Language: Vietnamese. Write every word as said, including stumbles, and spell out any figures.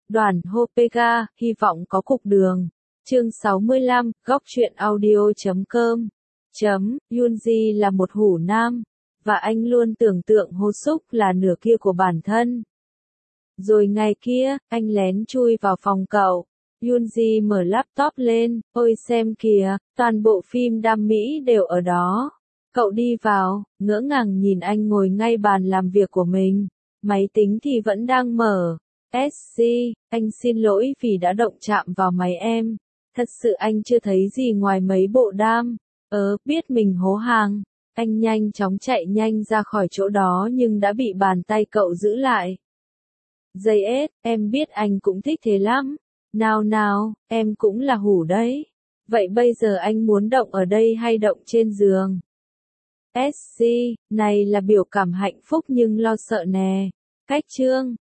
Đoàn Hopega, hy vọng có cục đường. Chương sáu mươi lăm, góc truyện audio chấm com. Chấm, Yoonji là một hủ nam, và anh luôn tưởng tượng Ho Suk là nửa kia của bản thân. Rồi ngày kia, anh lén chui vào phòng cậu. Yoonji mở laptop lên, ôi xem kìa, toàn bộ phim đam mỹ đều ở đó. Cậu đi vào, ngỡ ngàng nhìn anh ngồi ngay bàn làm việc của mình. Máy tính thì vẫn đang mở. ét xê, anh xin lỗi vì đã động chạm vào máy em. Thật sự anh chưa thấy gì ngoài mấy bộ đam. Ớ, biết mình hố hàng. Anh nhanh chóng chạy nhanh ra khỏi chỗ đó nhưng đã bị bàn tay cậu giữ lại. Dây ết, em biết anh cũng thích thế lắm. Nào nào, em cũng là hủ đấy. Vậy bây giờ anh muốn động ở đây hay động trên giường? ét xê, này là biểu cảm hạnh phúc nhưng lo sợ nè. Cách chương.